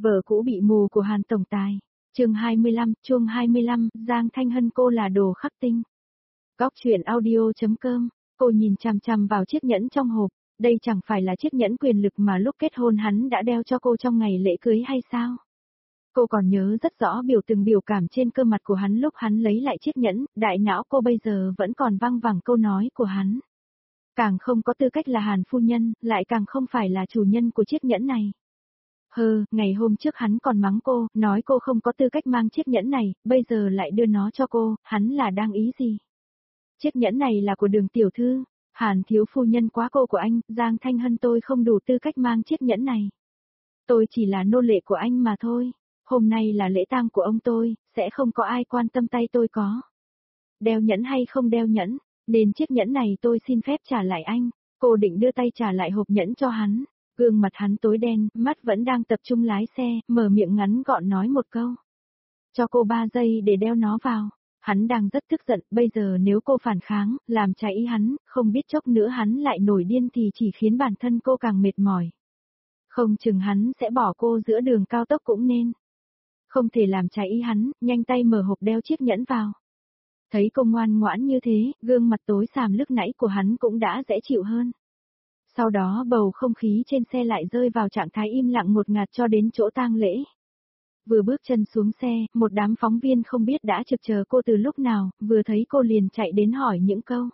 Vợ cũ bị mù của Hàn tổng tài. Chương 25, chương 25, Giang Thanh Hân cô là đồ khắc tinh. Góc truyện audio.com. Cô nhìn chằm chằm vào chiếc nhẫn trong hộp, đây chẳng phải là chiếc nhẫn quyền lực mà lúc kết hôn hắn đã đeo cho cô trong ngày lễ cưới hay sao? Cô còn nhớ rất rõ từng biểu cảm trên cơ mặt của hắn lúc hắn lấy lại chiếc nhẫn, đại não cô bây giờ vẫn còn văng vẳng câu nói của hắn. Càng không có tư cách là Hàn phu nhân, lại càng không phải là chủ nhân của chiếc nhẫn này. Ngày hôm trước hắn còn mắng cô, nói cô không có tư cách mang chiếc nhẫn này, bây giờ lại đưa nó cho cô, hắn là đang ý gì? Chiếc nhẫn này là của Đường tiểu thư, Hàn thiếu phu nhân quá cô của anh, Giang Thanh Hân tôi không đủ tư cách mang chiếc nhẫn này. Tôi chỉ là nô lệ của anh mà thôi, hôm nay là lễ tang của ông tôi, sẽ không có ai quan tâm tay tôi có. Đeo nhẫn hay không đeo nhẫn, nên chiếc nhẫn này tôi xin phép trả lại anh, cô định đưa tay trả lại hộp nhẫn cho hắn. Gương mặt hắn tối đen, mắt vẫn đang tập trung lái xe, mở miệng ngắn gọn nói một câu. Cho cô 3 giây để đeo nó vào. Hắn đang rất tức giận, bây giờ nếu cô phản kháng, làm trái ý hắn, không biết chốc nữa hắn lại nổi điên thì chỉ khiến bản thân cô càng mệt mỏi. Không chừng hắn sẽ bỏ cô giữa đường cao tốc cũng nên. Không thể làm trái ý hắn, nhanh tay mở hộp đeo chiếc nhẫn vào. Thấy cô ngoan ngoãn như thế, gương mặt tối sàm lúc nãy của hắn cũng đã dễ chịu hơn. Sau đó bầu không khí trên xe lại rơi vào trạng thái im lặng ngột ngạt cho đến chỗ tang lễ. Vừa bước chân xuống xe, một đám phóng viên không biết đã trực chờ cô từ lúc nào, vừa thấy cô liền chạy đến hỏi những câu.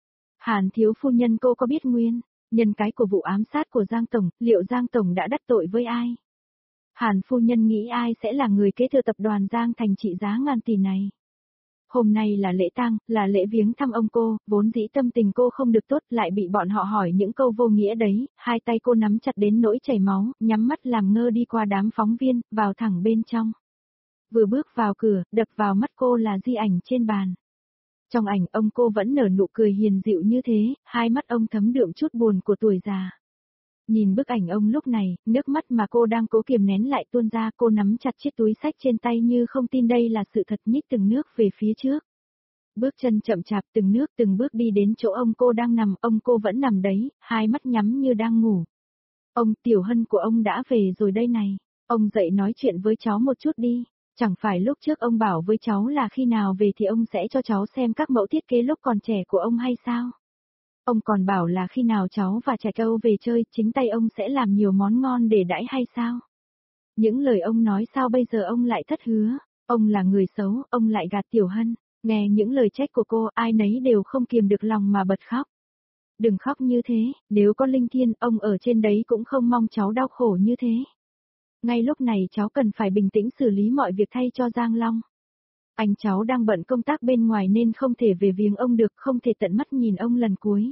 Hàn thiếu phu nhân cô có biết nguyên nhân cái của vụ ám sát của Giang Tổng, liệu Giang Tổng đã đắc tội với ai? Hàn phu nhân nghĩ ai sẽ là người kế thừa tập đoàn Giang Thành trị giá ngàn tỷ này? Hôm nay là lễ tang, là lễ viếng thăm ông cô, vốn dĩ tâm tình cô không được tốt lại bị bọn họ hỏi những câu vô nghĩa đấy, hai tay cô nắm chặt đến nỗi chảy máu, nhắm mắt làm ngơ đi qua đám phóng viên, vào thẳng bên trong. Vừa bước vào cửa, đập vào mắt cô là di ảnh trên bàn. Trong ảnh ông cô vẫn nở nụ cười hiền dịu như thế, hai mắt ông thấm đượm chút buồn của tuổi già. Nhìn bức ảnh ông lúc này, nước mắt mà cô đang cố kiềm nén lại tuôn ra, cô nắm chặt chiếc túi xách trên tay như không tin đây là sự thật, nhích từng nước về phía trước. Bước chân chậm chạp từng nước từng bước đi đến chỗ ông cô đang nằm, ông cô vẫn nằm đấy, hai mắt nhắm như đang ngủ. Ông, Tiểu Hân của ông đã về rồi đây này, ông dậy nói chuyện với cháu một chút đi, chẳng phải lúc trước ông bảo với cháu là khi nào về thì ông sẽ cho cháu xem các mẫu thiết kế lúc còn trẻ của ông hay sao? Ông còn bảo là khi nào cháu và trẻ câu về chơi, chính tay ông sẽ làm nhiều món ngon để đãi hay sao? Những lời ông nói sao bây giờ ông lại thất hứa? Ông là người xấu, ông lại gạt Tiểu Hân. Nghe những lời trách của cô, ai nấy đều không kiềm được lòng mà bật khóc. Đừng khóc như thế, nếu có linh thiêng, ông ở trên đấy cũng không mong cháu đau khổ như thế. Ngay lúc này cháu cần phải bình tĩnh xử lý mọi việc thay cho Giang Long. Anh cháu đang bận công tác bên ngoài nên không thể về viếng ông được, không thể tận mắt nhìn ông lần cuối.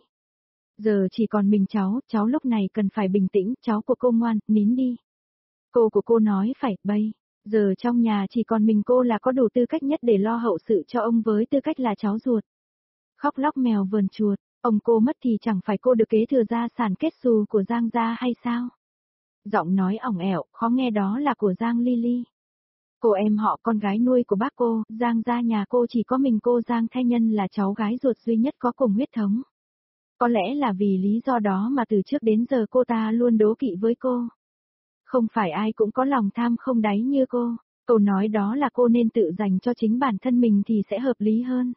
Giờ chỉ còn mình cháu lúc này cần phải bình tĩnh, cháu của cô ngoan, nín đi. Cô của cô nói phải, giờ trong nhà chỉ còn mình cô là có đủ tư cách nhất để lo hậu sự cho ông với tư cách là cháu ruột. Khóc lóc mèo vườn chuột, ông cô mất thì chẳng phải cô được kế thừa gia sản kết xù của Giang gia hay sao? Giọng nói ỏng ẻo, khó nghe đó là của Giang Ly. Cô em họ con gái nuôi của bác cô, Giang gia nhà cô chỉ có mình cô Giang Thanh Nhân là cháu gái ruột duy nhất có cùng huyết thống. Có lẽ là vì lý do đó mà từ trước đến giờ cô ta luôn đố kỵ với cô. Không phải ai cũng có lòng tham không đáy như cô. Câu nói đó là cô nên tự dành cho chính bản thân mình thì sẽ hợp lý hơn.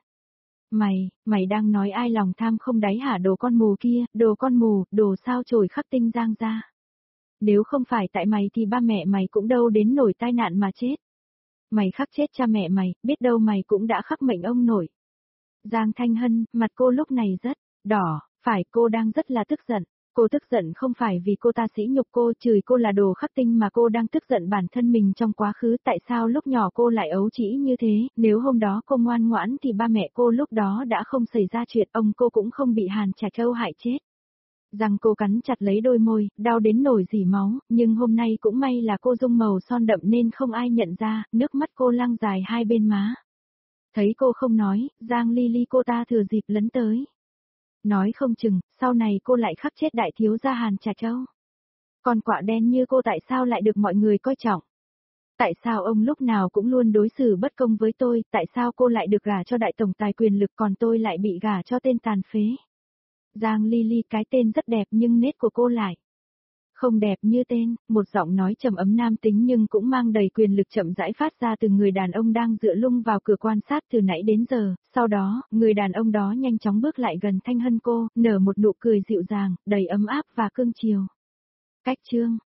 Mày đang nói ai lòng tham không đáy hả đồ con mù kia, đồ con mù, đồ sao chổi khắc tinh Giang gia. Nếu không phải tại mày thì ba mẹ mày cũng đâu đến nổi tai nạn mà chết. Mày khắc chết cha mẹ mày, biết đâu mày cũng đã khắc mệnh ông nội. Giang Thanh Hân, mặt cô lúc này rất đỏ, phải cô đang rất là tức giận. Cô tức giận không phải vì cô ta sỉ nhục cô, chửi cô là đồ khắc tinh mà cô đang tức giận bản thân mình trong quá khứ, tại sao lúc nhỏ cô lại ấu trĩ như thế, nếu hôm đó cô ngoan ngoãn thì ba mẹ cô lúc đó đã không xảy ra chuyện, ông cô cũng không bị Hàn Trạch Châu hại chết. Răng cô cắn chặt lấy đôi môi, đau đến nổi rỉ máu, nhưng hôm nay cũng may là cô dung màu son đậm nên không ai nhận ra, nước mắt cô lăn dài hai bên má. Thấy cô không nói, Giang Ly cô ta thừa dịp lấn tới. Nói không chừng, sau này cô lại khắc chết đại thiếu gia Hàn Trạch Châu. Con quạ đen như cô tại sao lại được mọi người coi trọng? Tại sao ông lúc nào cũng luôn đối xử bất công với tôi, tại sao cô lại được gả cho đại tổng tài quyền lực còn tôi lại bị gả cho tên tàn phế? Giang Ly cái tên rất đẹp nhưng nết của cô lại Không đẹp như tên, một giọng nói trầm ấm nam tính nhưng cũng mang đầy quyền lực chậm rãi phát ra từ người đàn ông đang dựa lưng vào cửa quan sát từ nãy đến giờ, sau đó, người đàn ông đó nhanh chóng bước lại gần Thanh Hân cô, nở một nụ cười dịu dàng, đầy ấm áp và cương chiều. Cách chương